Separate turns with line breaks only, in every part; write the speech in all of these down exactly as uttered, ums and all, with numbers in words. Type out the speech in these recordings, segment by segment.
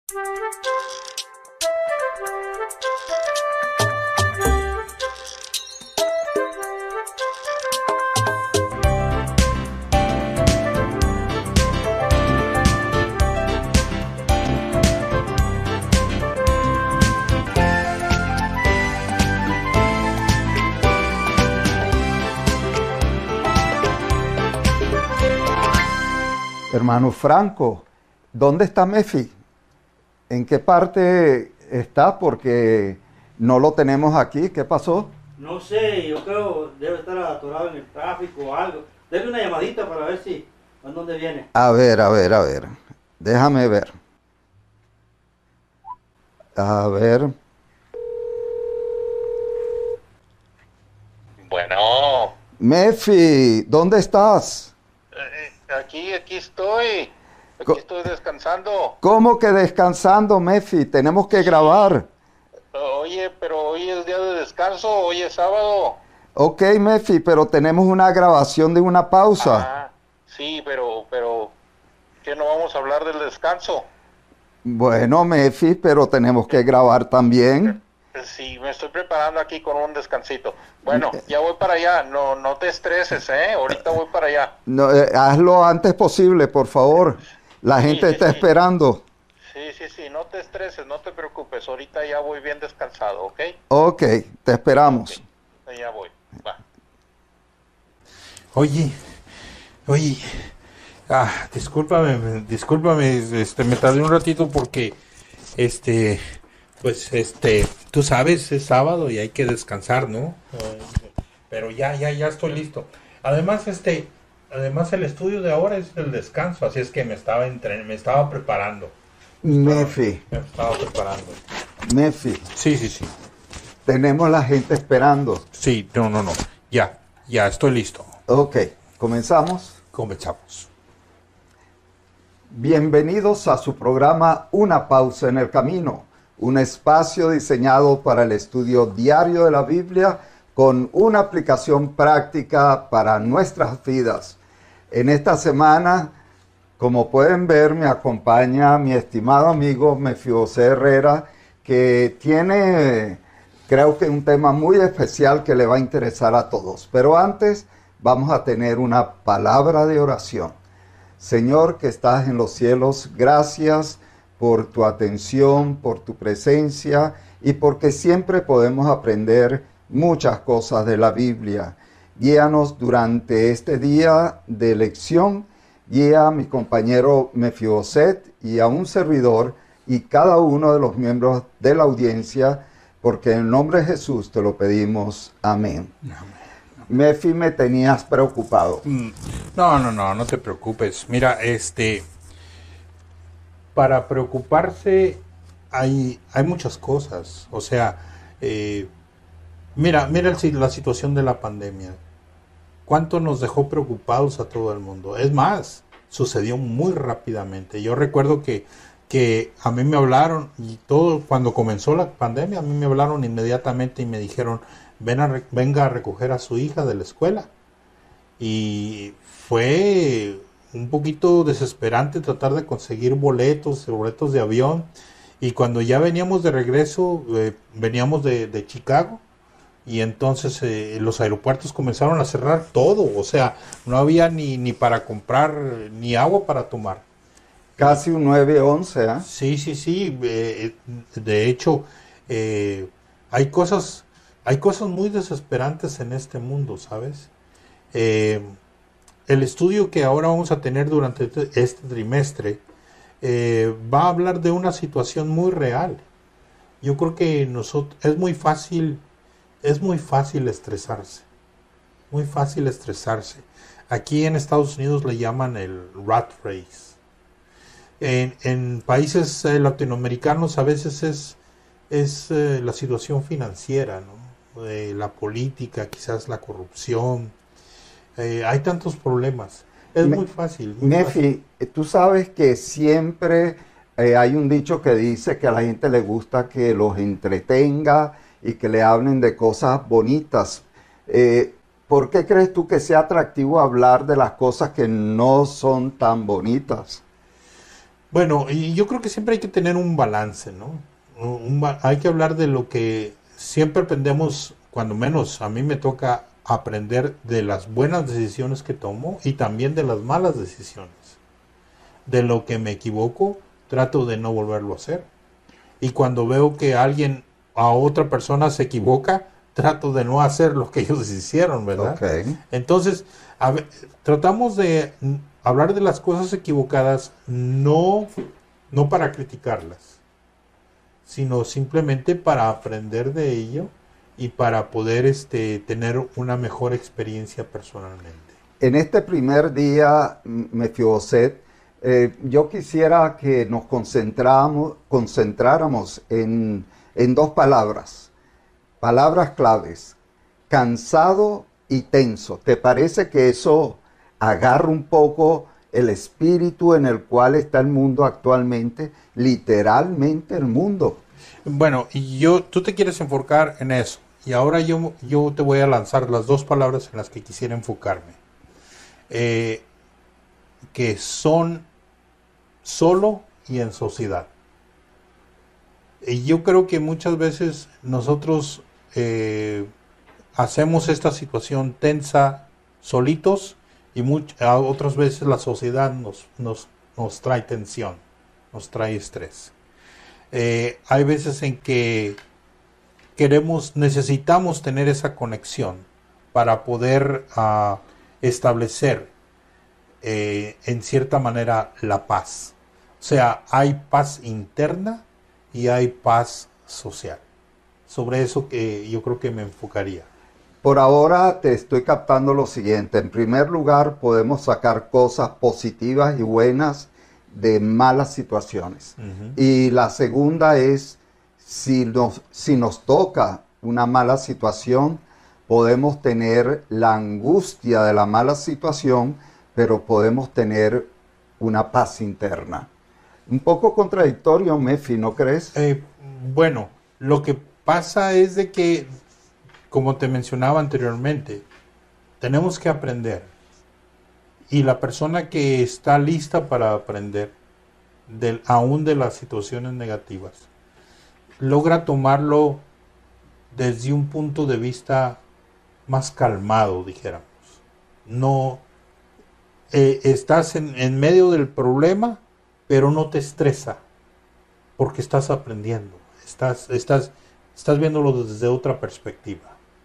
Hermano Franco, ¿dónde está Mefi? ¿En qué parte está? Porque no lo tenemos aquí. ¿Qué pasó?
No sé, yo creo debe estar atorado en el tráfico o algo. Dele una llamadita para ver si, ¿a dónde viene?
A ver, a ver, a ver. Déjame ver. A ver.
Bueno.
Mefi, ¿dónde estás?
Eh, aquí, aquí estoy. Aquí estoy descansando.
¿Cómo que descansando, Mefi? Tenemos que grabar.
Oye, pero hoy es día de descanso, hoy es sábado.
Ok, Mefi, pero tenemos una grabación de una pausa.
Ah, sí, pero, pero, ¿qué no vamos a hablar del descanso?
Bueno, Mefi, pero tenemos que grabar también.
Sí, me estoy preparando aquí con un descansito. Bueno, ya voy para allá, no, no te estreses, ¿eh? Ahorita voy para allá.
No, eh, hazlo antes posible, por favor. La gente
sí,
está
sí.
esperando.
Sí, sí, sí, no te estreses, no te preocupes, ahorita ya voy bien descansado, ¿ok?
Ok, te esperamos.
Okay. Ya voy, va.
Oye, oye, ah, discúlpame, discúlpame, este, me tardé un ratito porque, este, pues, este, tú sabes, es sábado y hay que descansar, ¿no? Pero ya, ya, ya estoy listo. Además, este, además el estudio de ahora es el descanso, así es que me estaba entren me estaba preparando.
Mefi.
Me estaba preparando.
Mefi.
Sí, sí, sí.
Tenemos la gente esperando.
Sí, no, no, no. Ya, ya estoy listo.
Ok, ¿comenzamos?
Comenzamos.
Bienvenidos a su programa Una Pausa en el Camino, un espacio diseñado para el estudio diario de la Biblia con una aplicación práctica para nuestras vidas. En esta semana, como pueden ver, me acompaña mi estimado amigo Mefiboset Herrera, que tiene, creo que un tema muy especial que le va a interesar a todos. Pero antes, vamos a tener una palabra de oración. Señor que estás en los cielos, gracias por tu atención, por tu presencia y porque siempre podemos aprender muchas cosas de la Biblia. Guíanos durante este día de lección. Guía a mi compañero Mefiboset y a un servidor y cada uno de los miembros de la audiencia, porque en el nombre de Jesús te lo pedimos. Amén. Amén. Mefi, me tenías preocupado.
No, no, no, no te preocupes. Mira, este, para preocuparse hay, hay muchas cosas. O sea, eh, mira, mira el, la situación de la pandemia. ¿Cuánto nos dejó preocupados a todo el mundo? Es más, sucedió muy rápidamente. Yo recuerdo que, que a mí me hablaron, y todo, cuando comenzó la pandemia, a mí me hablaron inmediatamente y me dijeron, Ven a, venga a recoger a su hija de la escuela. Y fue un poquito desesperante tratar de conseguir boletos, boletos de avión. Y cuando ya veníamos de regreso, eh, veníamos de, de Chicago, y entonces eh, los aeropuertos comenzaron a cerrar todo. O sea, no había ni, ni para comprar, ni agua para tomar.
Casi un nueve once, ¿eh?
Sí, sí, sí. Eh, de hecho, eh, hay cosas... Hay cosas muy desesperantes en este mundo, ¿sabes? Eh, el estudio que ahora vamos a tener durante este trimestre eh, va a hablar de una situación muy real. Yo creo que nosotros es muy fácil, es muy fácil estresarse, muy fácil estresarse. Aquí en Estados Unidos le llaman el rat race. En, en países eh, latinoamericanos a veces es, es eh, la situación financiera, ¿no? De la política, quizás la corrupción. Eh, hay tantos problemas. Es Me, muy fácil. Muy
Mefi,
fácil.
tú sabes que siempre eh, hay un dicho que dice que a la gente le gusta que los entretenga y que le hablen de cosas bonitas. Eh, ¿Por qué crees tú que sea atractivo hablar de las cosas que no son tan bonitas?
Bueno, y yo creo que siempre hay que tener un balance, ¿no? Un ba- hay que hablar de lo que siempre aprendemos, cuando menos a mí me toca aprender de las buenas decisiones que tomo y también de las malas decisiones. De lo que me equivoco, trato de no volverlo a hacer. Y cuando veo que alguien, a otra persona se equivoca, trato de no hacer lo que ellos hicieron, ¿verdad?
Ok.
Entonces, a ver, tratamos de mm, hablar de las cosas equivocadas, no, no para criticarlas, sino simplemente para aprender de ello y para poder este, tener una mejor experiencia personalmente.
En este primer día, M- Mefiboset, eh, yo quisiera que nos concentráramos, concentráramos en, en dos palabras, palabras claves, cansado y tenso. ¿Te parece que eso agarra un poco el espíritu en el cual está el mundo actualmente? Literalmente el mundo.
Bueno, y yo, tú te quieres enfocar en eso. Y ahora yo, yo te voy a lanzar las dos palabras en las que quisiera enfocarme. Eh, que son solo y en sociedad. Y yo creo que muchas veces nosotros eh, hacemos esta situación tensa solitos y much- a otras veces la sociedad nos, nos, nos trae tensión, nos trae estrés. Eh, hay veces en que queremos, necesitamos tener esa conexión para poder uh, establecer eh, en cierta manera la paz. O sea, hay paz interna y hay paz social. Sobre eso que yo creo que me enfocaría.
Por ahora te estoy captando lo siguiente. En primer lugar, podemos sacar cosas positivas y buenas de malas situaciones.
Uh-huh.
Y la segunda es, si nos, si nos toca una mala situación, podemos tener la angustia de la mala situación, pero podemos tener una paz interna. Un poco contradictorio, Mefi, ¿no crees?
Eh, bueno, lo que pasa es de que, como te mencionaba anteriormente, tenemos que aprender. Y la persona que está lista para aprender, del, aún de las situaciones negativas, logra tomarlo desde un punto de vista más calmado, dijéramos. No eh, estás en, en medio del problema, pero no te estresa, porque estás aprendiendo, estás, estás, estás viéndolo desde otra perspectiva.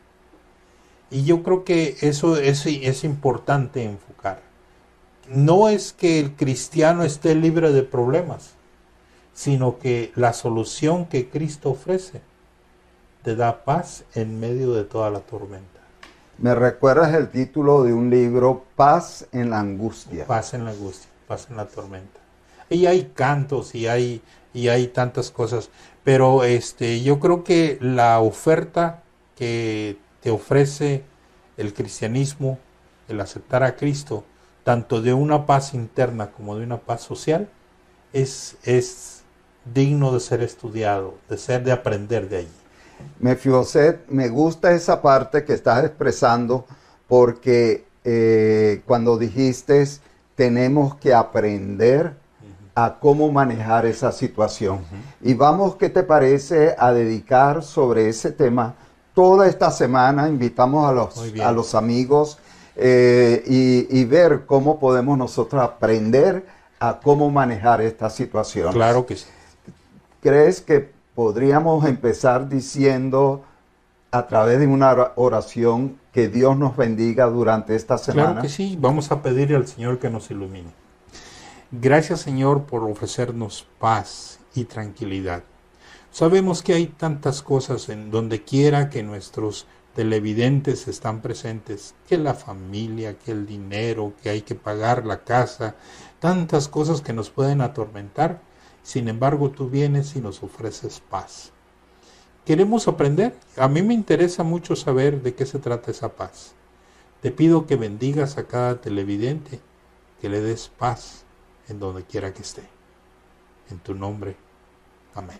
Y yo creo que eso es, es importante enfocar. No es que el cristiano esté libre de problemas, sino que la solución que Cristo ofrece te da paz en medio de toda la tormenta.
Me recuerdas el título de un libro, Paz en la angustia.
Paz en la angustia, paz en la tormenta. Y hay cantos y hay, y hay tantas cosas, pero este, yo creo que la oferta que te ofrece el cristianismo, el aceptar a Cristo, tanto de una paz interna como de una paz social, es, es digno de ser estudiado, de ser, de aprender de allí.
Mefiboset, me gusta esa parte que estás expresando porque eh, cuando dijiste tenemos que aprender uh-huh. a cómo manejar esa situación. Uh-huh. Y vamos, ¿qué te parece a dedicar sobre ese tema toda esta semana? Invitamos a los, a los amigos eh, y, y ver cómo podemos nosotros aprender a cómo manejar esta situación.
Claro que sí.
¿Crees que podríamos empezar diciendo a través de una oración que Dios nos bendiga durante esta semana?
Claro que sí, vamos a pedirle al Señor que nos ilumine. Gracias, Señor, por ofrecernos paz y tranquilidad. Sabemos que hay tantas cosas en donde quiera que nuestros televidentes están presentes, que la familia, que el dinero, que hay que pagar la casa, tantas cosas que nos pueden atormentar. Sin embargo, tú vienes y nos ofreces paz. Queremos aprender. A mí me interesa mucho saber de qué se trata esa paz. Te pido que bendigas a cada televidente, que le des paz en donde quiera que esté. En tu nombre. Amén.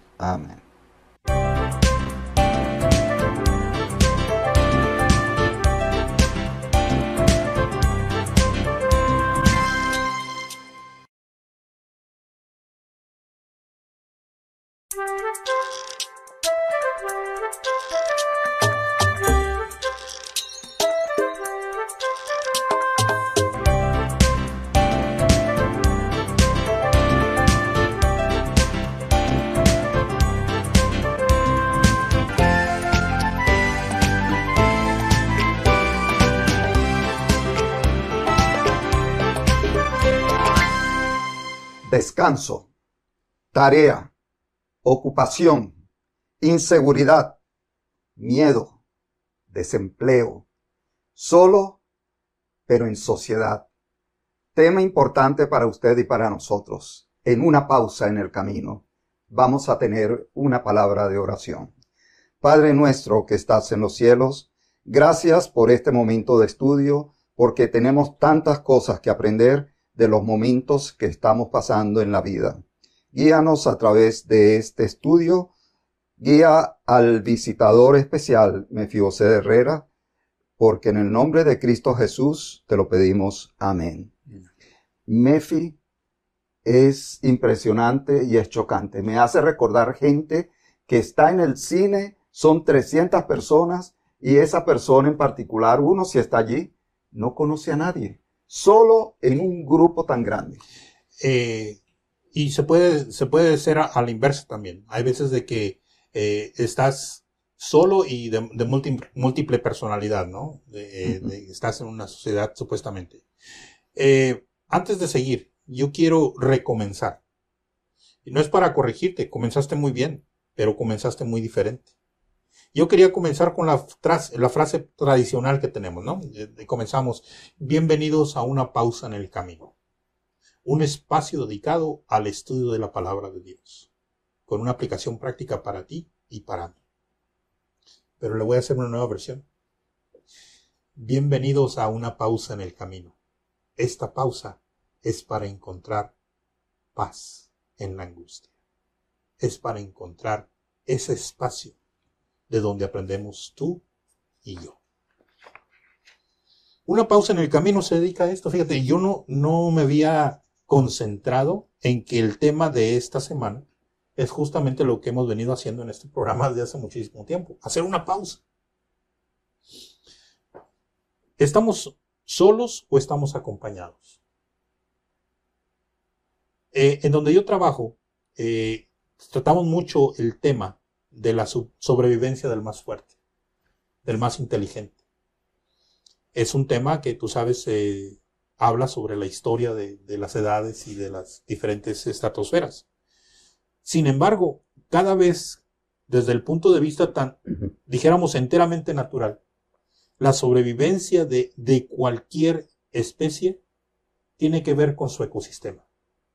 Amén. Descanso, tarea, ocupación, inseguridad, miedo, desempleo, solo, pero en sociedad. Tema importante para usted y para nosotros. En una pausa en el camino, vamos a tener una palabra de oración. Padre nuestro que estás en los cielos, gracias por este momento de estudio, porque tenemos tantas cosas que aprender de los momentos que estamos pasando en la vida. Guíanos a través de este estudio. Guía al visitador especial, Mefibosé Herrera, porque en el nombre de Cristo Jesús te lo pedimos. Amén. Mefi es impresionante y es chocante. Me hace recordar gente que está en el cine, son trescientas personas, y esa persona en particular, uno si está allí, no conoce a nadie. Solo en un grupo tan grande.
Eh, y se puede, se puede hacer a, a la inversa también. Hay veces de que eh, estás solo y de, de múltiple, múltiple personalidad, ¿no? De, uh-huh. de, estás en una sociedad supuestamente. Eh, antes de seguir, yo quiero recomenzar. Y no es para corregirte, comenzaste muy bien, pero comenzaste muy diferente. Yo quería comenzar con la, la frase tradicional que tenemos, ¿no? Comenzamos, bienvenidos a una pausa en el camino. Un espacio dedicado al estudio de la palabra de Dios, con una aplicación práctica para ti y para mí. Pero le voy a hacer una nueva versión. Bienvenidos a una pausa en el camino. Esta pausa es para encontrar paz en la angustia. Es para encontrar ese espacio de donde aprendemos tú y yo. Una pausa en el camino se dedica a esto. Fíjate, yo no, no me había concentrado en que el tema de esta semana es justamente lo que hemos venido haciendo en este programa desde hace muchísimo tiempo. Hacer una pausa. ¿Estamos solos o estamos acompañados? Eh, en donde yo trabajo, eh, tratamos mucho el tema de la sobrevivencia del más fuerte, del más inteligente. Es un tema que, tú sabes, eh, habla sobre la historia de, de las edades y de las diferentes estratosferas. Sin embargo, cada vez, desde el punto de vista tan, uh-huh. dijéramos, enteramente natural, la sobrevivencia de, de cualquier especie tiene que ver con su ecosistema.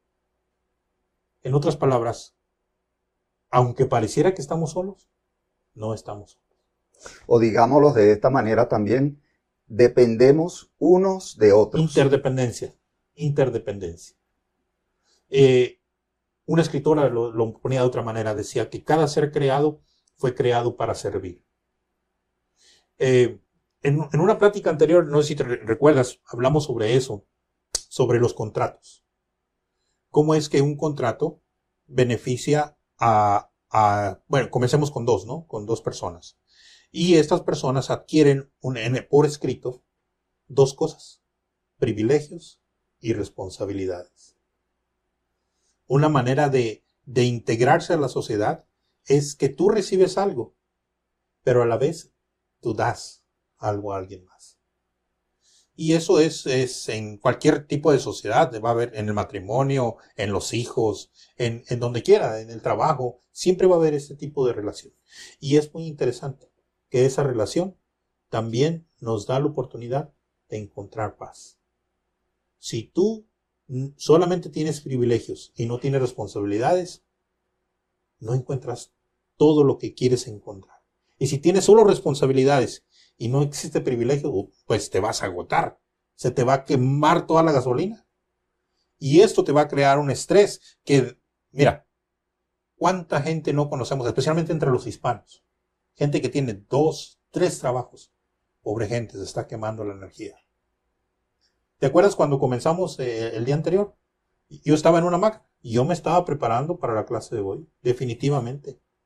En otras palabras, aunque pareciera que estamos solos, no estamos solos.
O digámoslo de esta manera también, dependemos unos de otros.
Interdependencia, interdependencia. Eh, una escritora lo, lo ponía de otra manera, decía que cada ser creado fue creado para servir. Eh, en, en una plática anterior, no sé si te recuerdas, hablamos sobre eso, sobre los contratos. ¿Cómo es que un contrato beneficia A, a, bueno, comencemos con dos, ¿no? Con dos personas. Y estas personas adquieren un, por escrito dos cosas: privilegios y responsabilidades. Una manera de, de integrarse a la sociedad es que tú recibes algo, pero a la vez tú das algo a alguien más. Y eso es, es en cualquier tipo de sociedad, va a haber en el matrimonio, en los hijos, en, en donde quiera, en el trabajo, siempre va a haber este tipo de relación. Y es muy interesante que esa relación también nos da la oportunidad de encontrar paz. Si tú solamente tienes privilegios y no tienes responsabilidades, no encuentras todo lo que quieres encontrar. Y si tienes solo responsabilidades y no existe privilegio, pues te vas a agotar. Se te va a quemar toda la gasolina. Y esto te va a crear un estrés que, mira, ¿cuánta gente no conocemos, especialmente entre los hispanos? Gente que tiene dos, tres trabajos. Pobre gente, se está quemando la energía. ¿Te acuerdas cuando comenzamos eh, el día anterior? Yo estaba en una hamaca y yo me estaba preparando para la clase de hoy, definitivamente.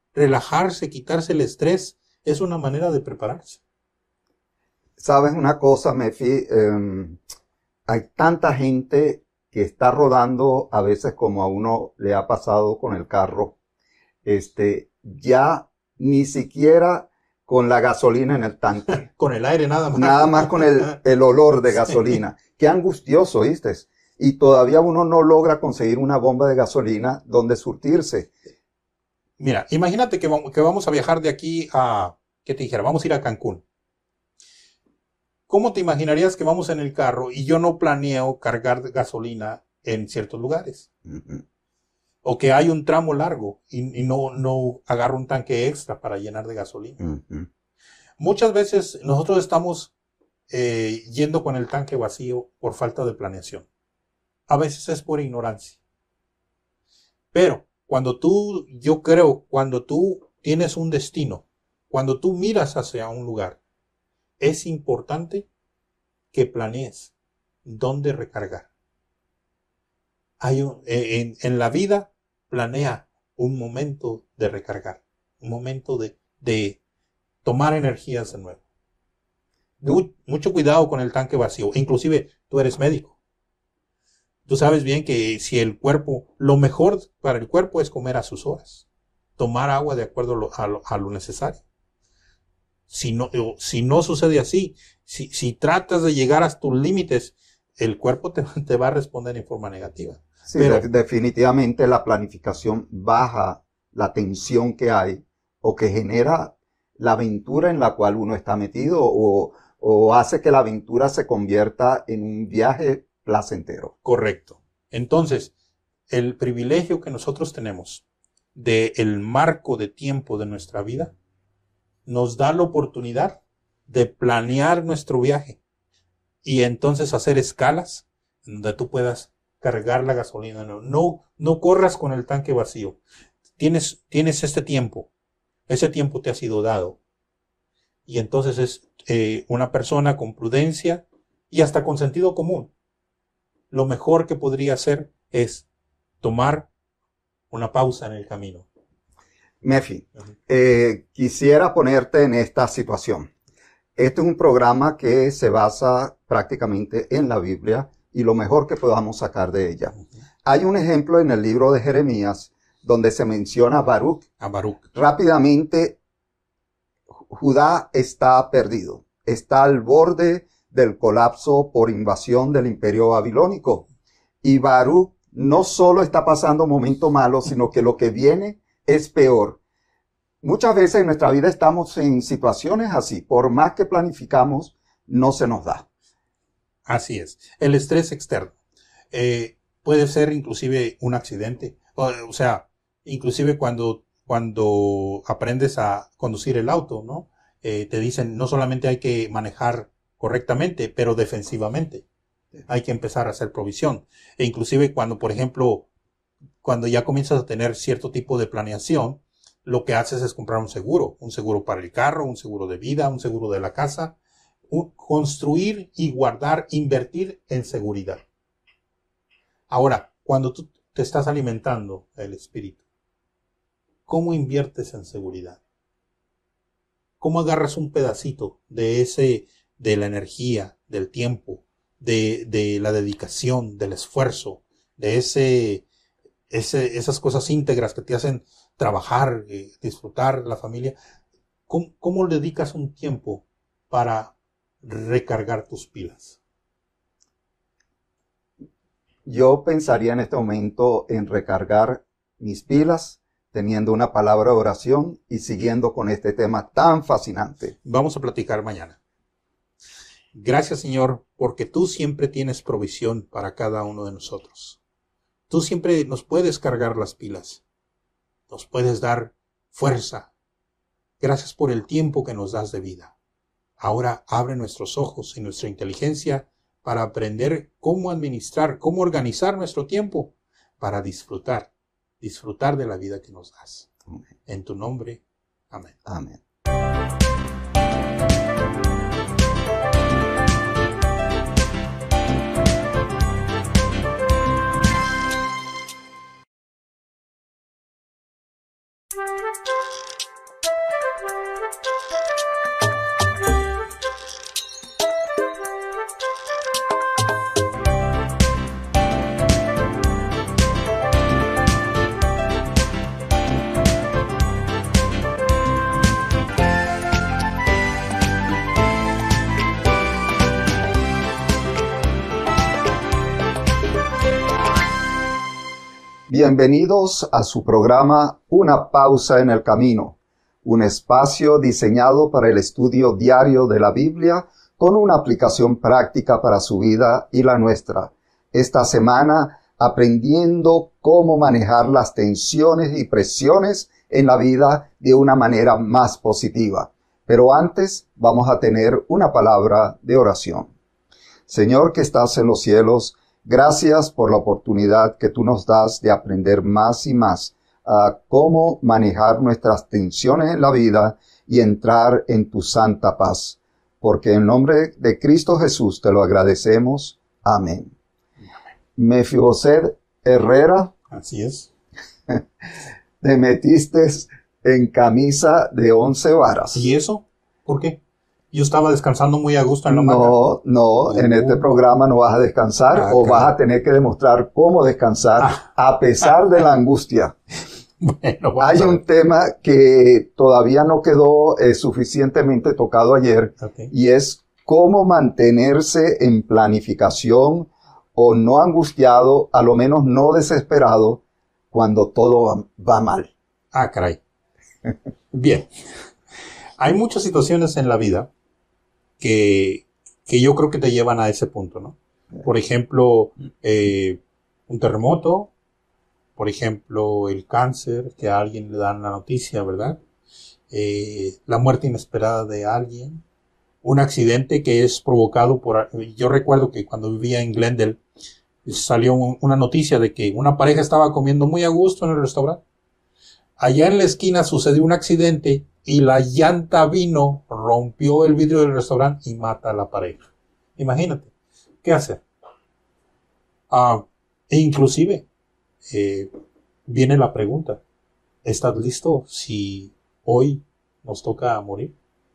relajarse, quitarse el estrés, es una manera de prepararse.
¿Sabes una cosa, Mefi? Eh, hay tanta gente que está rodando, a veces como a uno le ha pasado con el carro, este, ya ni siquiera con la gasolina en el tanque.
Con el aire nada más.
Nada más con el, el olor de gasolina. Sí. Qué angustioso, ¿viste? Y todavía uno no logra conseguir una bomba de gasolina donde surtirse.
Mira, imagínate que vamos, que vamos a viajar de aquí a, ¿qué te dijera? Vamos a ir a Cancún. ¿Cómo te imaginarías que vamos en el carro y yo no planeo cargar gasolina en ciertos lugares? Uh-huh. O que hay un tramo largo y, y no, no agarro un tanque extra para llenar de gasolina. Uh-huh. Muchas veces nosotros estamos eh, yendo con el tanque vacío por falta de planeación. A veces es por ignorancia. Pero cuando tú, yo creo, cuando tú tienes un destino, cuando tú miras hacia un lugar, es importante que planees dónde recargar. Hay un, en, en la vida, planea un momento de recargar, un momento de, de tomar energías de nuevo. Mu, mucho cuidado con el tanque vacío. Inclusive, tú eres médico. Tú sabes bien que si el cuerpo, lo mejor para el cuerpo es comer a sus horas, tomar agua de acuerdo a lo, a lo, a lo necesario. Si no, si no sucede así, si, si tratas de llegar a tus límites, el cuerpo te, te va a responder en forma negativa.
Sí, Pero, de, definitivamente la planificación baja la tensión que hay o que genera la aventura en la cual uno está metido o, o hace que la aventura se convierta en un viaje placentero.
Correcto. Entonces, el privilegio que nosotros tenemos del marco de tiempo de nuestra vida nos da la oportunidad de planear nuestro viaje y entonces hacer escalas donde tú puedas cargar la gasolina. No, no, no corras con el tanque vacío. Tienes, tienes este tiempo. Ese tiempo te ha sido dado. Y entonces es eh, una persona con prudencia y hasta con sentido común. Lo mejor que podría hacer es tomar una pausa en el camino.
Mefi, eh, quisiera ponerte en esta situación. Este es un programa que se basa prácticamente en la Biblia y lo mejor que podamos sacar de ella. Uh-huh. Hay un ejemplo en el libro de Jeremías donde se menciona a Baruch.
A Baruch.
Rápidamente, Judá está perdido. Está al borde del colapso por invasión del imperio babilónico. Y Baruch no solo está pasando momentos malos, sino que lo que viene es peor. Muchas veces en nuestra vida estamos en situaciones así. Por más que planificamos, no se nos da.
Así es. El estrés externo. Eh, puede ser inclusive un accidente. O, o sea, inclusive cuando, cuando aprendes a conducir el auto, ¿no? Eh, te dicen no solamente hay que manejar correctamente, pero defensivamente. Hay que empezar a hacer provisión. E inclusive cuando, por ejemplo, cuando ya comienzas a tener cierto tipo de planeación, lo que haces es comprar un seguro, un seguro para el carro, un seguro de vida, un seguro de la casa, un, construir y guardar, invertir en seguridad. Ahora, cuando tú te estás alimentando el espíritu, ¿cómo inviertes en seguridad? ¿Cómo agarras un pedacito de ese, de la energía, del tiempo, de, de la dedicación, del esfuerzo, de ese Ese, esas cosas íntegras que te hacen trabajar, eh, disfrutar la familia? ¿Cómo, ¿Cómo dedicas un tiempo para recargar tus pilas?
Yo pensaría en este momento en recargar mis pilas, teniendo una palabra de oración y siguiendo con este tema tan fascinante.
Vamos a platicar mañana. Gracias, Señor, porque tú siempre tienes provisión para cada uno de nosotros. Tú siempre nos puedes cargar las pilas, nos puedes dar fuerza. Gracias por el tiempo que nos das de vida. Ahora abre nuestros ojos y nuestra inteligencia para aprender cómo administrar, cómo organizar nuestro tiempo para disfrutar, disfrutar de la vida que nos das. Amén. En tu nombre, amén.
Amén. Bienvenidos a su programa Una pausa en el camino, un espacio diseñado para el estudio diario de la Biblia con una aplicación práctica para su vida y la nuestra. Esta semana aprendiendo cómo manejar las tensiones y presiones en la vida de una manera más positiva. Pero antes vamos a tener una palabra de oración. Señor que estás en los cielos, gracias por la oportunidad que tú nos das de aprender más y más a cómo manejar nuestras tensiones en la vida y entrar en tu santa paz. Porque en nombre de Cristo Jesús te lo agradecemos. Amén. Mefiboset Herrera.
Así es.
Te metiste en camisa de once varas.
¿Y eso? ¿Por qué? Yo estaba descansando muy a gusto en la hamaca.
No, no, en este programa no vas a descansar
Ah,
o
claro.
vas a tener que demostrar cómo descansar
Ah.
a pesar de la angustia.
Bueno, vamos
Hay
a ver.
un tema que todavía no quedó eh, suficientemente tocado ayer
Ok.
y es cómo mantenerse en planificación o no angustiado, a lo menos no desesperado, cuando todo va, va mal.
Ah, caray. Bien. Hay muchas situaciones en la vida que, que yo creo que te llevan a ese punto, ¿no? Por ejemplo, eh, un terremoto, por ejemplo, el cáncer, que a alguien le dan la noticia, ¿verdad? Eh, la muerte inesperada de alguien, un accidente que es provocado por... Yo recuerdo que cuando vivía en Glendale salió un- una noticia de que una pareja estaba comiendo muy a gusto en el restaurante. Allá en la esquina sucedió un accidente y la llanta vino, rompió el vidrio del restaurante y mata a la pareja. Imagínate, ¿qué hacer? Ah, e inclusive, eh, viene la pregunta, ¿estás listo si hoy nos toca morir?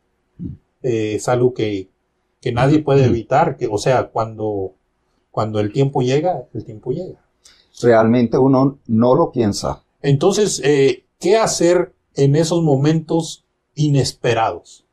Eh, es algo que, que nadie puede evitar, que, o sea, cuando, cuando el tiempo llega, el tiempo llega.
Realmente uno no lo piensa.
Entonces, eh, ¿qué hacer en esos momentos inesperados?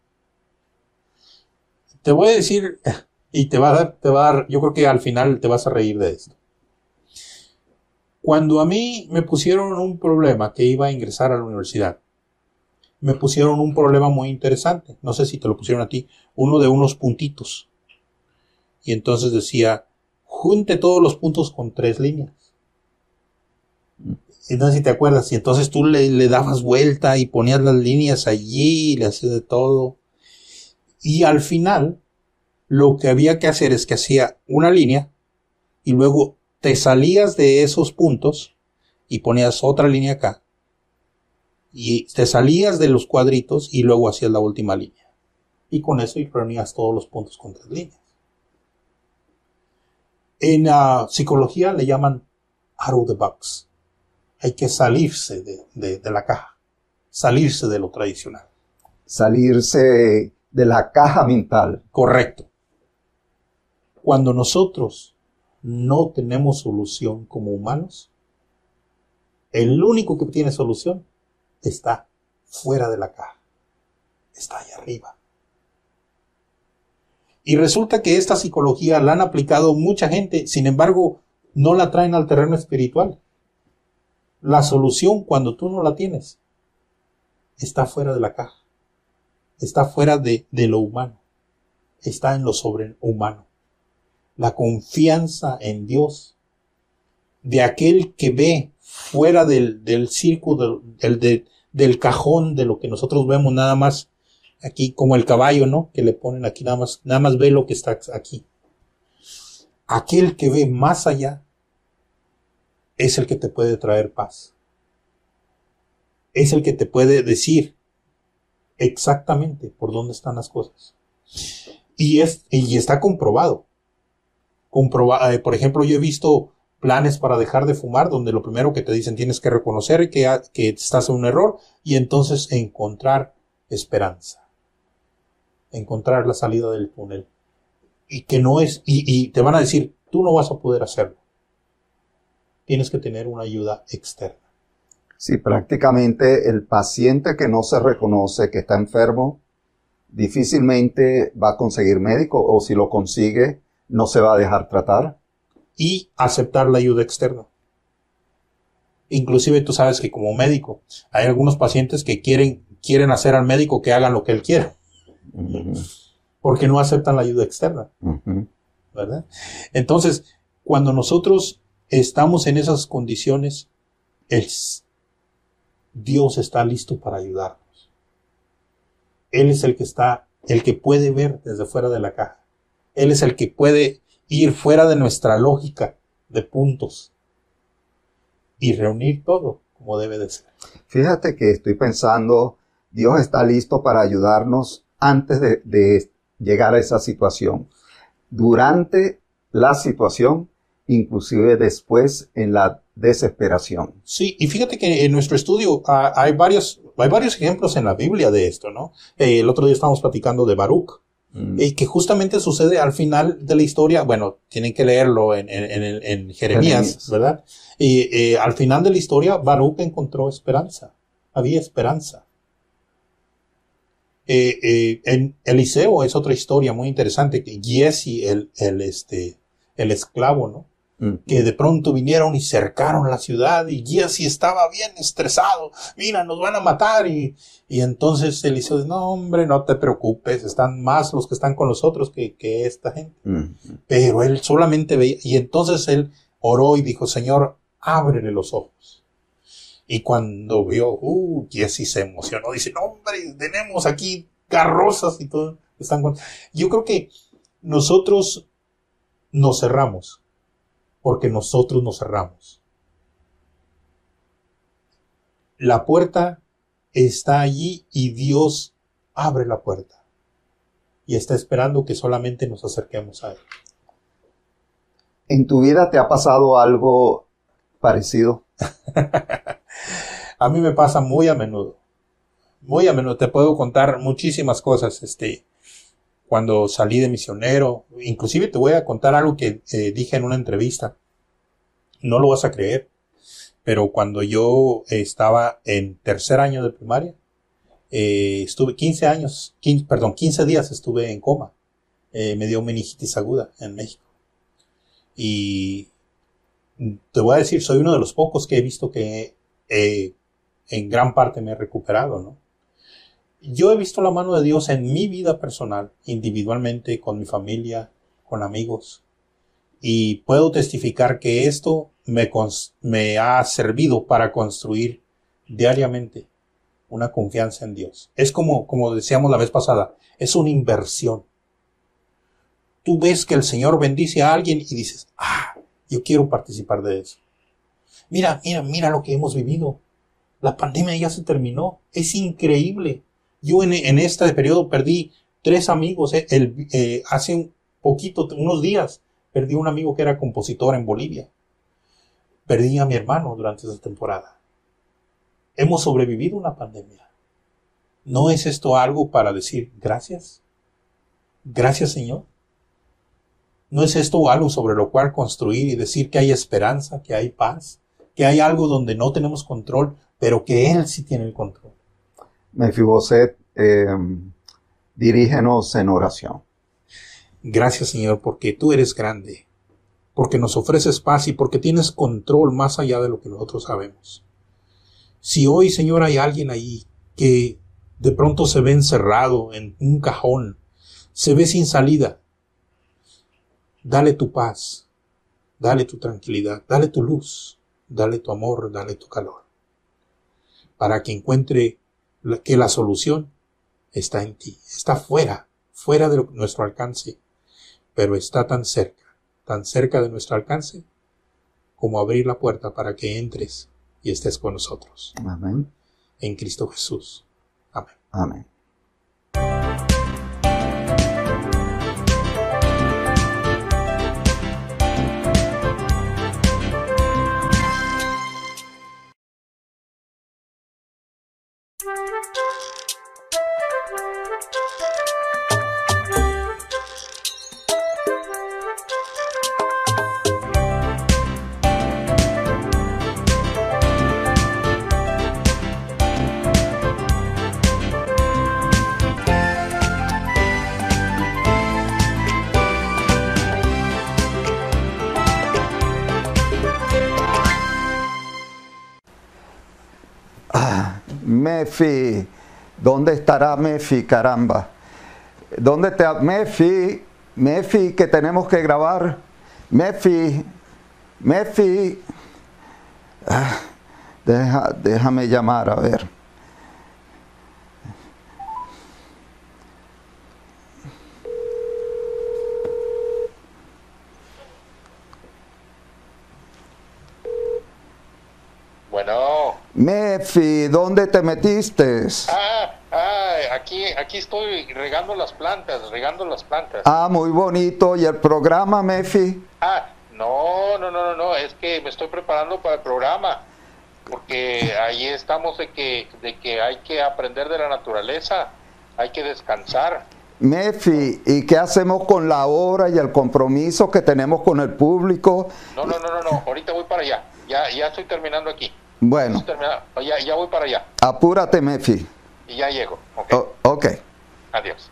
Te voy a decir, y te va a dar, te va a dar, yo creo que al final te vas a reír de esto. Cuando a mí me pusieron un problema que iba a ingresar a la universidad, me pusieron un problema muy interesante. No sé si te lo pusieron a ti, uno de unos puntitos. Y entonces decía, junte todos los puntos con tres líneas. Entonces, si te acuerdas, y entonces tú le, le dabas vuelta y ponías las líneas allí y le hacías de todo. Y al final, lo que había que hacer es que hacía una línea y luego te salías de esos puntos y ponías otra línea acá. Y te salías de los cuadritos y luego hacías la última línea. Y con eso reunías todos los puntos con tres líneas. En uh, psicología le llaman out of the box. Hay que salirse de, de, de la caja, salirse de lo tradicional.
Salirse de la caja mental.
Correcto. Cuando nosotros no tenemos solución como humanos, el único que tiene solución está fuera de la caja, está allá arriba. Y resulta que esta psicología la han aplicado mucha gente, sin embargo, no la traen al terreno espiritual. La solución, cuando tú no la tienes, está fuera de la caja. Está fuera de, de lo humano. Está en lo sobrehumano. La confianza en Dios de aquel que ve fuera del, del círculo, del, del, del cajón de lo que nosotros vemos nada más aquí, como el caballo, ¿no? Que le ponen aquí nada más, nada más ve lo que está aquí. Aquel que ve más allá es el que te puede traer paz. Es el que te puede decir exactamente por dónde están las cosas. Y, es, y está comprobado. Comproba, eh, por ejemplo, yo he visto planes para dejar de fumar, donde lo primero que te dicen tienes que reconocer que, que estás en un error y entonces encontrar esperanza, encontrar la salida del túnel. Y que no es, y, y te van a decir, tú no vas a poder hacerlo. Tienes que tener una ayuda externa.
Sí, prácticamente el paciente que no se reconoce que está enfermo, difícilmente va a conseguir médico, o si lo consigue, no se va a dejar tratar.
Y aceptar la ayuda externa. Inclusive tú sabes que como médico, hay algunos pacientes que quieren, quieren hacer al médico que hagan lo que él quiere. Uh-huh. Porque no aceptan la ayuda externa. Uh-huh. ¿Verdad? Entonces, cuando nosotros estamos en esas condiciones, el, Dios está listo para ayudarnos. Él es el que está, el que puede ver desde fuera de la caja. Él es el que puede ir fuera de nuestra lógica de puntos y reunir todo como debe de ser.
Fíjate que estoy pensando, Dios está listo para ayudarnos antes de, de llegar a esa situación, durante la situación, inclusive después en la desesperación.
Sí, y fíjate que en nuestro estudio uh, hay varios, hay varios ejemplos en la Biblia de esto, ¿no? Eh, el otro día estábamos platicando de Baruch, mm. eh, que justamente sucede al final de la historia. Bueno, tienen que leerlo en, en, en, en Jeremías, Jeremías, ¿verdad? Y eh, al final de la historia, Baruch encontró esperanza. Había esperanza. Eh, eh, en Eliseo es otra historia muy interesante, que Giesi, el, el, este, el esclavo, ¿no? Que de pronto vinieron y cercaron la ciudad y Giesi estaba bien estresado. Mira, nos van a matar. Y, y entonces Eliseo dice, no, hombre, no te preocupes, están más los que están con nosotros que, que esta gente. Uh-huh. Pero él solamente veía, y entonces él oró y dijo, Señor, ábrele los ojos. Y cuando vio, uh, Giesi se emocionó, dice, no, hombre, tenemos aquí carrozas y todo. Están con... Yo creo que nosotros nos cerramos. Porque nosotros nos cerramos. La puerta está allí y Dios abre la puerta. Y está esperando que solamente nos acerquemos a Él.
¿En tu vida te ha pasado algo parecido?
A mí me pasa muy a menudo. Muy a menudo. Te puedo contar muchísimas cosas. Este, cuando salí de misionero, inclusive te voy a contar algo que eh, dije en una entrevista. No lo vas a creer, pero cuando yo estaba en tercer año de primaria, eh, estuve quince años, quince, perdón, quince días estuve en coma. Eh, me dio meningitis aguda en México. Y te voy a decir, soy uno de los pocos que he visto que eh, en gran parte me he recuperado, ¿no? Yo he visto la mano de Dios en mi vida personal, individualmente, con mi familia, con amigos. Y puedo testificar que esto me, me ha servido para construir diariamente una confianza en Dios. Es como, como decíamos la vez pasada, es una inversión. Tú ves que el Señor bendice a alguien y dices, ah, yo quiero participar de eso. Mira, mira, mira lo que hemos vivido. La pandemia ya se terminó. Es increíble. Yo en, en este periodo perdí tres amigos. Eh, el, eh, hace un poquito, unos días, perdí un amigo que era compositor en Bolivia. Perdí a mi hermano durante esa temporada. Hemos sobrevivido una pandemia. ¿No es esto algo para decir gracias? Gracias, Señor. ¿No es esto algo sobre lo cual construir y decir que hay esperanza, que hay paz, que hay algo donde no tenemos control, pero que Él sí tiene el control?
Mefiboset, eh, dirígenos en oración.
Gracias, Señor, porque tú eres grande, porque nos ofreces paz y porque tienes control más allá de lo que nosotros sabemos. Si hoy, Señor, hay alguien ahí que de pronto se ve encerrado en un cajón, se ve sin salida, dale tu paz, dale tu tranquilidad, dale tu luz, dale tu amor, dale tu calor, para que encuentre que la solución está en ti, está fuera, fuera de nuestro alcance, pero está tan cerca, tan cerca de nuestro alcance, como abrir la puerta para que entres y estés con nosotros.
Amén.
En Cristo Jesús. Amén.
Amén. Mefi, ¿dónde estará Mefi, caramba? ¿Dónde está Mefi? Mefi, que tenemos que grabar. Mefi, Mefi. Ah, deja, déjame llamar, a ver.
Bueno.
Mefi, ¿dónde te metiste?
Ah, ah, aquí, aquí estoy regando las plantas, regando las plantas.
Ah, muy bonito. ¿Y el programa, Mefi?
Ah, no, no, no, no, no, es que me estoy preparando para el programa, porque ahí estamos de que, de que hay que aprender de la naturaleza, hay que descansar.
Mefi, ¿y qué hacemos con la hora y el compromiso que tenemos con el público?
No, no, no, no, no, ahorita voy para allá, ya, ya estoy terminando aquí.
Bueno,
Estoy terminando. Ya, ya voy para allá
apúrate, Mefi.
y ya llego, ok,
O- ok.
adiós.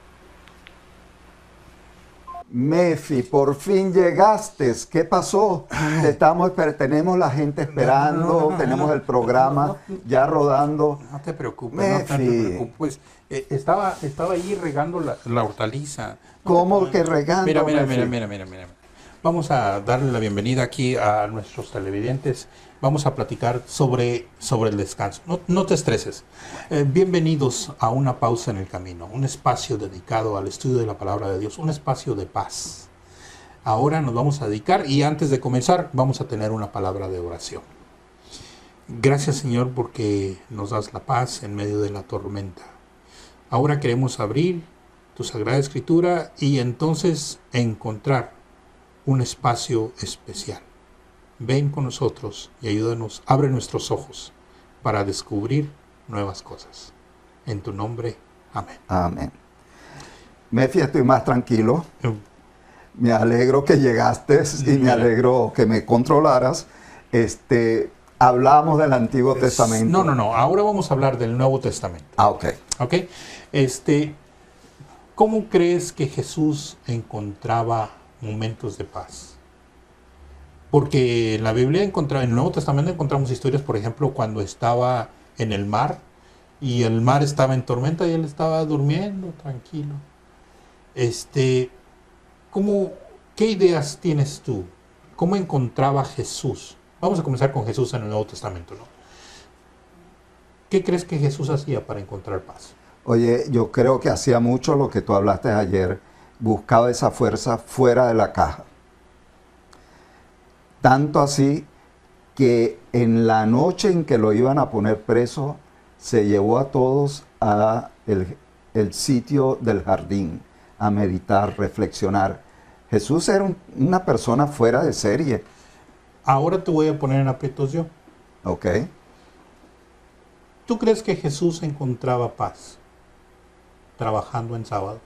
Mefi, por fin llegaste. ¿Qué pasó? Te estamos, esper- tenemos la gente esperando,
No, no, no,
tenemos
no,
el programa
no, no,
ya rodando.
No te preocupes, no te
Mefi.
preocupes. Eh, estaba, estaba ahí regando la, la hortaliza.
¿Cómo que regando,
Mira, mira,
Mefi?
mira, mira, mira, mira. Vamos a darle la bienvenida aquí a nuestros televidentes. Vamos a platicar sobre, sobre el descanso. No, no te estreses. Eh, bienvenidos a Una Pausa en el Camino, un espacio dedicado al estudio de la palabra de Dios, un espacio de paz. Ahora nos vamos a dedicar y antes de comenzar vamos a tener una palabra de oración. Gracias, Señor, porque nos das la paz en medio de la tormenta. Ahora queremos abrir tu Sagrada Escritura y entonces encontrar un espacio especial. Ven con nosotros y ayúdanos, abre nuestros ojos para descubrir nuevas cosas. En tu nombre, amén.
Amén. Mefi, estoy más tranquilo. Me alegro que llegaste y me alegro que me controlaras. Este, hablamos del Antiguo Testamento.
No, no, no. Ahora vamos a hablar del Nuevo Testamento.
Ah, ok.
¿Ok? Este, ¿cómo crees que Jesús encontraba momentos de paz? Porque en la Biblia, encontra, en el Nuevo Testamento encontramos historias, por ejemplo, cuando estaba en el mar y el mar estaba en tormenta y él estaba durmiendo tranquilo. Este, ¿cómo, ¿Qué ideas tienes tú? ¿Cómo encontraba Jesús? Vamos a comenzar con Jesús en el Nuevo Testamento, ¿no? ¿Qué crees que Jesús hacía para encontrar paz?
Oye, yo creo que hacía mucho lo que tú hablaste ayer. Buscaba esa fuerza fuera de la caja. Tanto así que en la noche en que lo iban a poner preso, se llevó a todos a el, el sitio del jardín, a meditar, reflexionar. Jesús era un- una persona fuera de serie.
Ahora te voy a poner en aprietos yo.
¿Ok?
¿Tú crees que Jesús encontraba paz trabajando en sábado?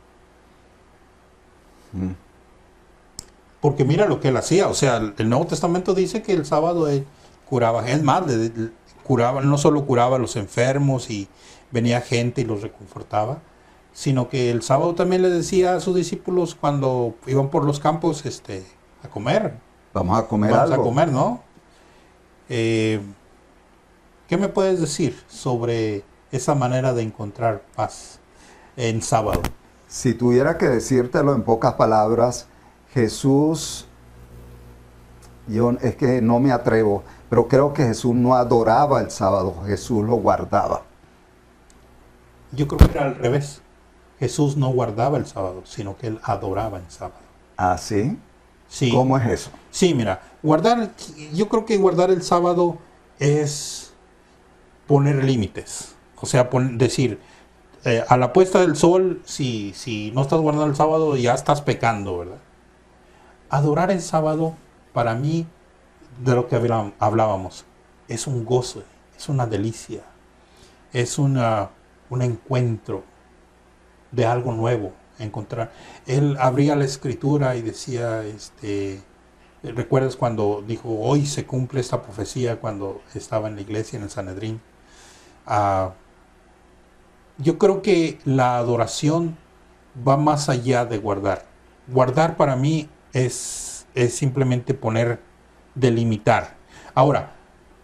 Mm.
Porque mira lo que él hacía, o sea, el Nuevo Testamento dice que el sábado él curaba, es más, le- le- curaba, no solo curaba a los enfermos y venía gente y los reconfortaba, sino que el sábado también le decía a sus discípulos cuando iban por los campos este, a comer,
Vamos a comer
vamos
algo.
a comer, ¿no? Eh, ¿Qué me puedes decir sobre esa manera de encontrar paz en sábado?
Si tuviera que decírtelo en pocas palabras, Jesús, yo es que no me atrevo, pero creo que Jesús no adoraba el sábado, Jesús lo guardaba.
Yo creo que era al revés. Jesús no guardaba el sábado, sino que él adoraba el sábado.
¿Ah, sí?
Sí.
¿Cómo es eso?
Sí, mira, guardar, yo creo que guardar el sábado es poner límites. O sea, pon- decir, eh, a la puesta del sol, si, si no estás guardando el sábado, ya estás pecando, ¿verdad? Adorar el sábado, para mí, de lo que habla- hablábamos, es un gozo, es una delicia. es una, un encuentro de algo nuevo, encontrar. Él abría la escritura y decía, este, ¿recuerdas cuando dijo, hoy se cumple esta profecía cuando estaba en la iglesia, en el Sanedrín? Uh, yo creo que la adoración va más allá de guardar. Guardar para mí es, es simplemente poner, delimitar. Ahora,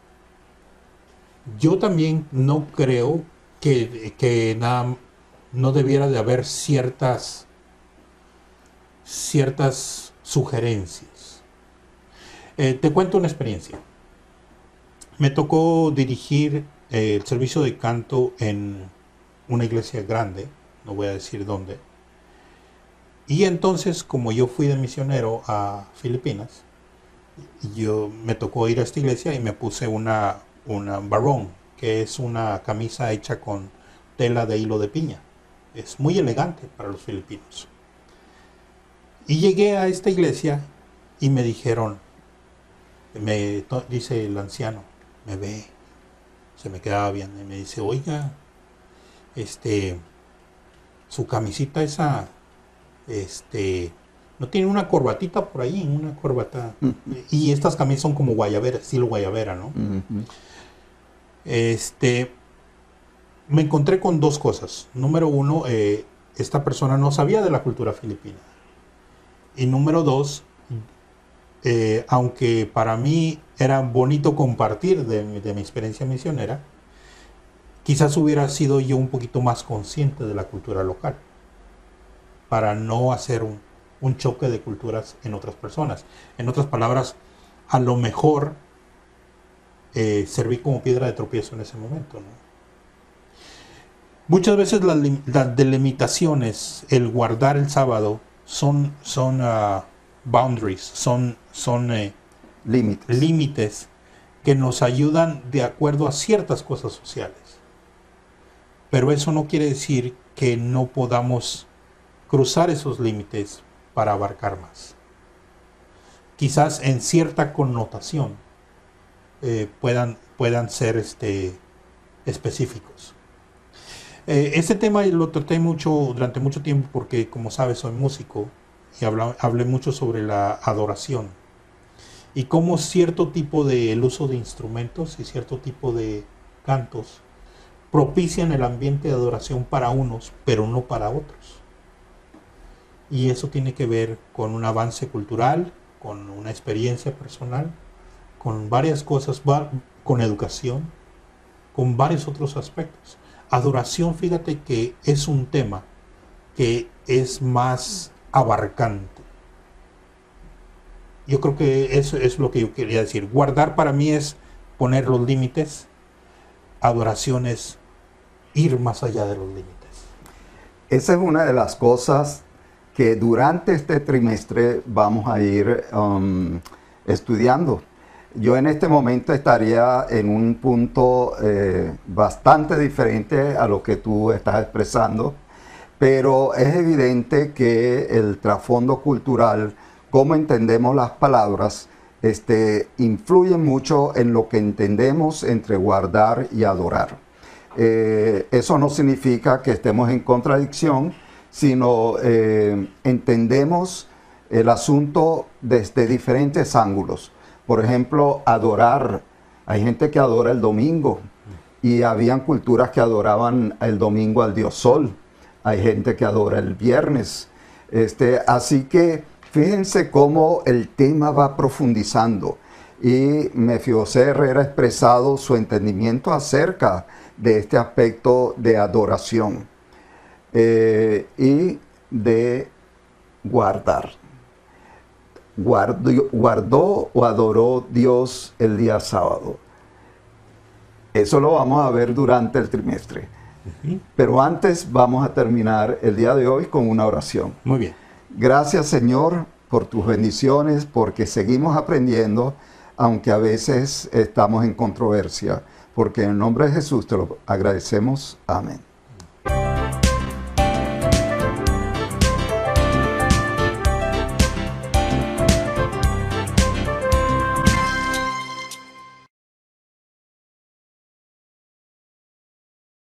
yo también no creo que, que nada, no debiera de haber ciertas, ciertas sugerencias. Eh, te cuento una experiencia. Me tocó dirigir eh, el servicio de canto en una iglesia grande, no voy a decir dónde. Y entonces, como yo fui de misionero a Filipinas, yo me tocó ir a esta iglesia y me puse una, una barón, que es una camisa hecha con tela de hilo de piña. Es muy elegante para los filipinos. Y llegué a esta iglesia y me dijeron, me dice el anciano, me ve, se me quedaba viendo y me dice, oiga, este, su camisita esa, este, no tiene una corbatita por ahí, una corbata. Uh-huh. Y estas camisas son como guayabera, estilo guayabera, ¿no? Uh-huh. Este, me encontré con dos cosas. Número uno, eh, esta persona no sabía de la cultura filipina. Y número dos, eh, aunque para mí era bonito compartir de, de mi experiencia misionera, quizás hubiera sido yo un poquito más consciente de la cultura local, para no hacer un, un choque de culturas en otras personas. En otras palabras, a lo mejor eh, serví como piedra de tropiezo en ese momento, ¿no? Muchas veces las, las delimitaciones, el guardar el sábado, son, son uh, boundaries, son, son eh,
límites.
límites que nos ayudan de acuerdo a ciertas cosas sociales. Pero eso no quiere decir que no podamos cruzar esos límites para abarcar más. Quizás en cierta connotación eh, puedan, puedan ser este, específicos. Eh, este tema lo traté mucho durante mucho tiempo porque, como sabes, soy músico y habla, hablé mucho sobre la adoración y cómo cierto tipo de el uso de instrumentos y cierto tipo de cantos propician el ambiente de adoración para unos, pero no para otros. Y eso tiene que ver con un avance cultural, con una experiencia personal, con varias cosas, con educación, con varios otros aspectos. Adoración, fíjate que es un tema que es más abarcante. Yo creo que eso es lo que yo quería decir. Guardar para mí es poner los límites. Adoración es ir más allá de los límites.
Esa es una de las cosas que durante este trimestre vamos a ir um, estudiando. Yo en este momento estaría en un punto eh, bastante diferente a lo que tú estás expresando, pero es evidente que el trasfondo cultural, cómo entendemos las palabras, este, influye mucho en lo que entendemos entre guardar y adorar. Eh, eso no significa que estemos en contradicción, sino eh, entendemos el asunto desde diferentes ángulos. Por ejemplo, adorar. Hay gente que adora el domingo y habían culturas que adoraban el domingo al dios sol. Hay gente que adora el viernes. Este, así que fíjense cómo el tema va profundizando. Y Mefiboset Herrera ha expresado su entendimiento acerca de este aspecto de adoración eh, y de guardar. Guardó, guardó o adoró Dios el día sábado. Eso lo vamos a ver durante el trimestre. Uh-huh. Pero antes vamos a terminar el día de hoy con una oración.
Muy bien.
Gracias, Señor, por tus bendiciones, porque seguimos aprendiendo, aunque a veces estamos en controversia. Porque en el nombre de Jesús te lo agradecemos. Amén.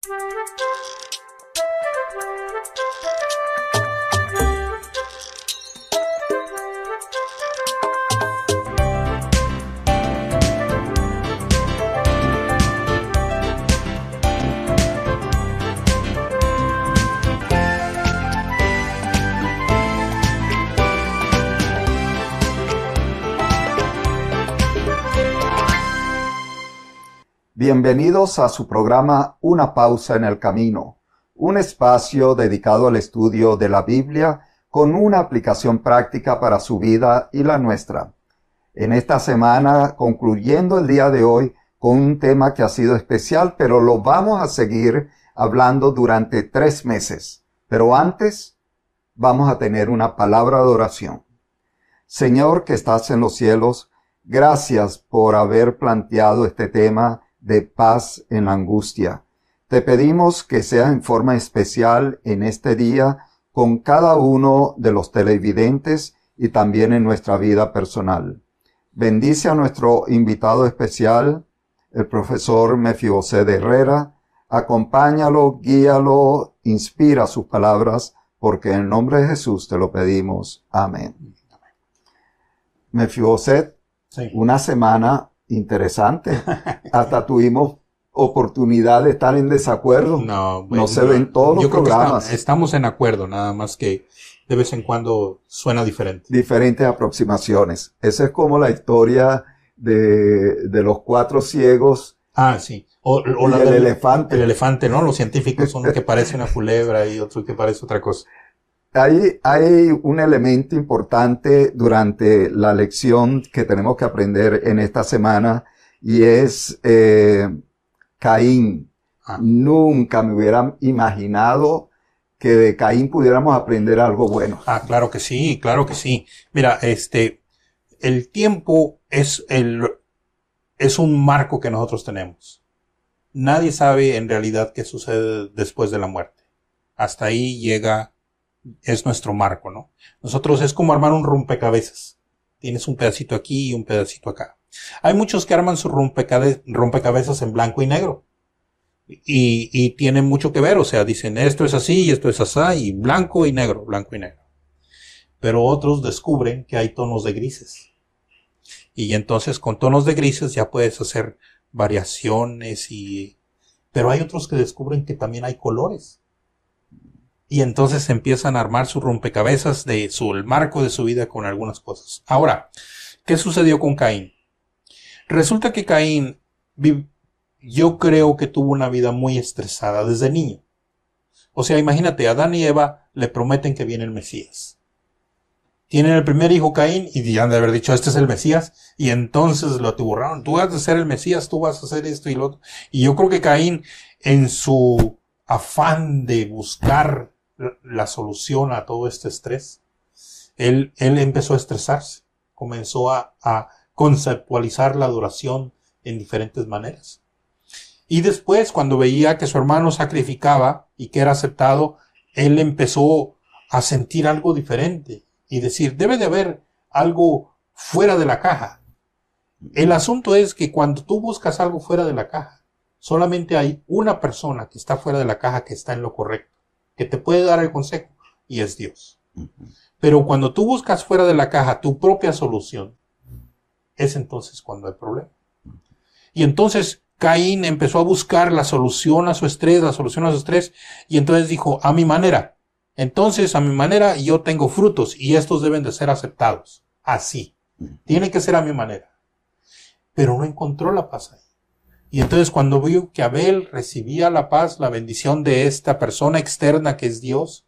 Bienvenidos a su programa Una pausa en el camino, un espacio dedicado al estudio de la Biblia con una aplicación práctica para su vida y la nuestra. En esta semana, concluyendo el día de hoy con un tema que ha sido especial, pero lo vamos a seguir hablando durante tres meses. Pero antes, vamos a tener una palabra de oración. Señor que estás en los cielos, gracias por haber planteado este tema de paz en la angustia. Te pedimos que sea en forma especial en este día con cada uno de los televidentes y también en nuestra vida personal. Bendice a nuestro invitado especial, el profesor Mefiboset Herrera. Acompáñalo, guíalo, inspira sus palabras, porque en el nombre de Jesús te lo pedimos. Amén. Mefiboset, sí. Una semana interesante. Hasta tuvimos oportunidad de estar en desacuerdo.
No, bueno,
no se ven todos los programas.
Estamos, estamos en acuerdo, nada más que de vez en cuando suena diferente.
Diferentes aproximaciones. Esa es como la historia de, de los cuatro ciegos.
Ah, sí. O, o
y
la
el
del
elefante.
El elefante, ¿no? Los científicos, uno que parece una culebra y otro que parece otra cosa.
Hay, hay un elemento importante durante la lección que tenemos que aprender en esta semana y es eh, Caín. Ah. Nunca me hubiera imaginado que de Caín pudiéramos aprender algo bueno.
Ah, claro que sí, claro que sí. Mira, este, el tiempo es el, es un marco que nosotros tenemos. Nadie sabe en realidad qué sucede después de la muerte. Hasta ahí llega, es nuestro marco, ¿no? Nosotros es como armar un rompecabezas. Tienes un pedacito aquí y un pedacito acá. Hay muchos que arman su rompecabe- rompecabezas en blanco y negro. Y, y tienen mucho que ver, o sea, dicen esto es así y esto es así, y blanco y negro, blanco y negro. Pero otros descubren que hay tonos de grises. Y entonces con tonos de grises ya puedes hacer variaciones y... Pero hay otros que descubren que también hay colores. Y entonces empiezan a armar su rompecabezas de su, el marco de su vida con algunas cosas. Ahora, ¿qué sucedió con Caín? Resulta que Caín, yo creo que tuvo una vida muy estresada desde niño. O sea, imagínate, Adán y Eva le prometen que viene el Mesías. Tienen el primer hijo Caín y han de haber dicho, este es el Mesías. Y entonces lo atiborraron, tú vas a ser el Mesías, tú vas a hacer esto y lo otro. Y yo creo que Caín, en su afán de buscar la solución a todo este estrés, él, él empezó a estresarse, comenzó a, a conceptualizar la adoración en diferentes maneras. Y después, cuando veía que su hermano sacrificaba y que era aceptado, él empezó a sentir algo diferente y decir, debe de haber algo fuera de la caja. El asunto es que cuando tú buscas algo fuera de la caja, solamente hay una persona que está fuera de la caja que está en lo correcto, que te puede dar el consejo, y es Dios. Uh-huh. Pero cuando tú buscas fuera de la caja tu propia solución, es entonces cuando hay problema. Uh-huh. Y entonces Caín empezó a buscar la solución a su estrés, la solución a su estrés, y entonces dijo, a mi manera. Entonces, a mi manera, yo tengo frutos, y estos deben de ser aceptados. Así. Uh-huh. Tiene que ser a mi manera. Pero no encontró la paz ahí. Y entonces cuando vio que Abel recibía la paz, la bendición de esta persona externa que es Dios,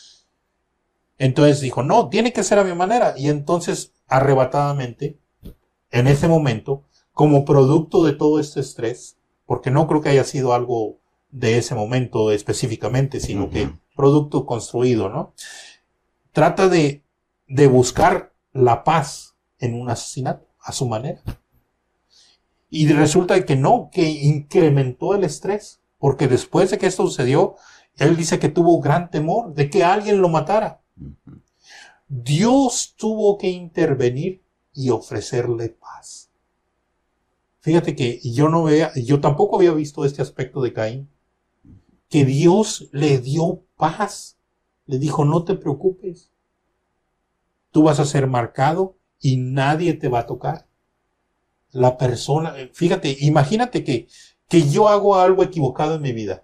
entonces dijo, no, tiene que ser a mi manera. Y entonces, arrebatadamente, en ese momento, como producto de todo este estrés, porque no creo que haya sido algo de ese momento específicamente, sino uh-huh. que producto construido, ¿no? Trata de, de buscar la paz en un asesinato, a su manera. Y resulta que no, que incrementó el estrés, porque después de que esto sucedió, él dice que tuvo gran temor de que alguien lo matara. Uh-huh. Dios tuvo que intervenir y ofrecerle paz. Fíjate que yo no veía, yo tampoco había visto este aspecto de Caín. que Dios le dio paz. Le dijo, no te preocupes. Tú vas a ser marcado y nadie te va a tocar. La persona, fíjate, imagínate que, que yo hago algo equivocado en mi vida.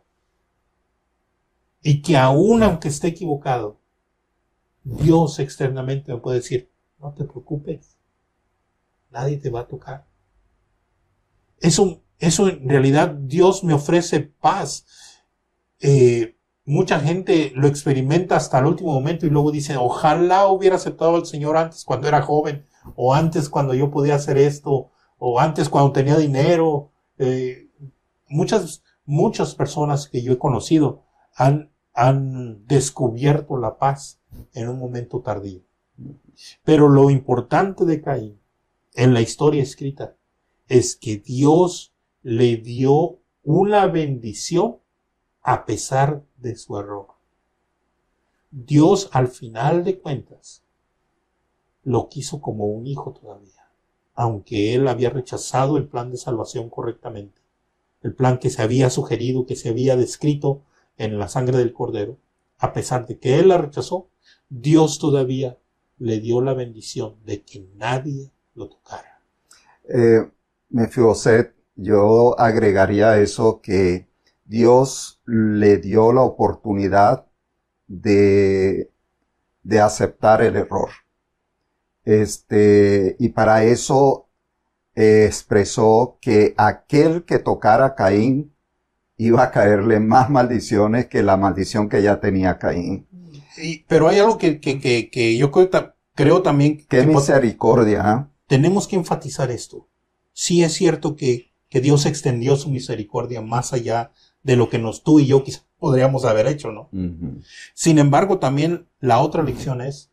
Y que aún aunque esté equivocado, Dios externamente me puede decir, no te preocupes. Nadie te va a tocar. Eso, eso en realidad Dios me ofrece paz. Eh, mucha gente lo experimenta hasta el último momento y luego dice, ojalá hubiera aceptado al Señor antes cuando era joven, o antes cuando yo podía hacer esto, o antes cuando tenía dinero. Eh, muchas, muchas personas que yo he conocido han, han descubierto la paz en un momento tardío. Pero lo importante de Caín, en la historia escrita, es que Dios le dio una bendición a pesar de su error. Dios, al final de cuentas, lo quiso como un hijo todavía, aunque él había rechazado el plan de salvación correctamente, el plan que se había sugerido, que se había descrito en la sangre del Cordero. A pesar de que él la rechazó, Dios todavía le dio la bendición de que nadie lo tocara.
Eh, Mefiboset, yo agregaría a eso que Dios le dio la oportunidad de, de aceptar el error. Este, y para eso eh, expresó que aquel que tocara a Caín iba a caerle más maldiciones que la maldición que ya tenía Caín.
Y, pero hay algo que, que, que, que yo creo, creo también
Qué
que
misericordia, ¿eh?
Tenemos que enfatizar esto. Sí es cierto que, que Dios extendió su misericordia más allá de lo que nos tú y yo quizás podríamos haber hecho, ¿no?
Uh-huh.
Sin embargo, también la otra lección es,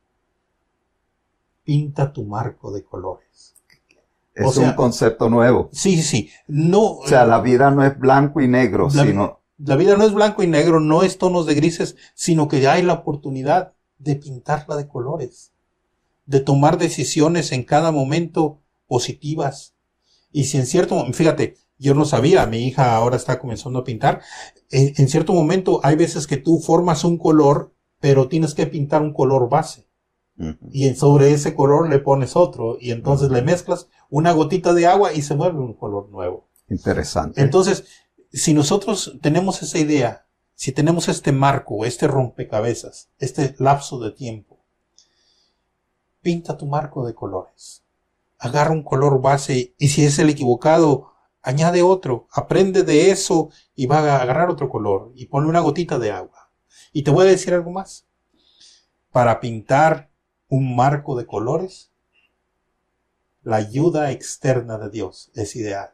pinta tu marco de colores.
Es
o sea,
un concepto nuevo.
Sí, sí, sí. No,
o sea, la vida no es blanco y negro,
la,
sino...
La vida no es blanco y negro, no es tonos de grises, sino que hay la oportunidad de pintarla de colores, de tomar decisiones en cada momento positivas. Y si en cierto momento, fíjate, yo no sabía, mi hija ahora está comenzando a pintar, en, en cierto momento hay veces que tú formas un color, pero tienes que pintar un color base. Uh-huh. Y sobre ese color le pones otro, y entonces uh-huh. le mezclas una gotita de agua y se vuelve un color nuevo.
Interesante.
Entonces, si nosotros tenemos esa idea, si tenemos este marco, este rompecabezas, este lapso de tiempo, pinta tu marco de colores. Agarra un color base y si es el equivocado, añade otro. Aprende de eso y va a agarrar otro color y ponle una gotita de agua. Y te voy a decir algo más. Para pintar un marco de colores, la ayuda externa de Dios es ideal.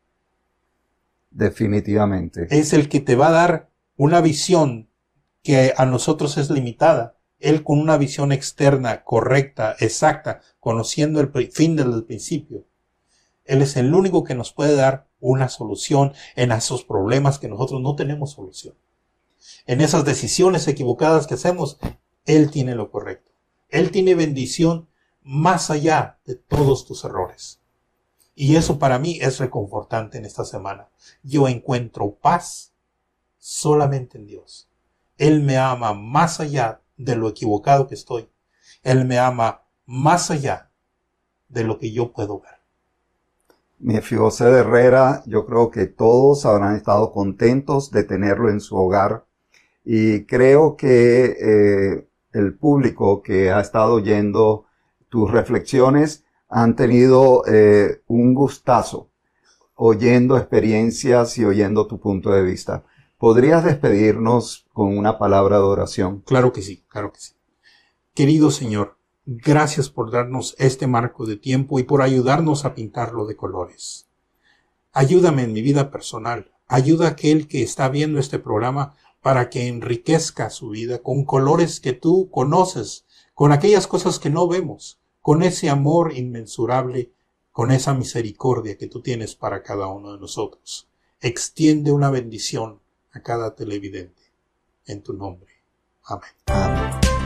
Definitivamente.
Es el que te va a dar una visión que a nosotros es limitada. Él con una visión externa, correcta, exacta, conociendo el fin desde el principio. Él es el único que nos puede dar una solución en esos problemas que nosotros no tenemos solución. En esas decisiones equivocadas que hacemos, Él tiene lo correcto. Él tiene bendición más allá de todos tus errores. Y eso para mí es reconfortante en esta semana. Yo encuentro paz solamente en Dios. Él me ama más allá de lo equivocado que estoy. Él me ama más allá de lo que yo puedo ver.
Mefiboset Herrera, yo creo que todos habrán estado contentos de tenerlo en su hogar. Y creo que eh, el público que ha estado oyendo tus reflexiones han tenido eh, un gustazo oyendo experiencias y oyendo tu punto de vista. ¿Podrías despedirnos con una palabra de oración?
Claro que sí, claro que sí. Querido Señor, gracias por darnos este marco de tiempo y por ayudarnos a pintarlo de colores. Ayúdame en mi vida personal. Ayuda a aquel que está viendo este programa para que enriquezca su vida con colores que tú conoces, con aquellas cosas que no vemos, con ese amor inmensurable, con esa misericordia que tú tienes para cada uno de nosotros. Extiende una bendición a cada televidente. En tu nombre. Amén.
Amén.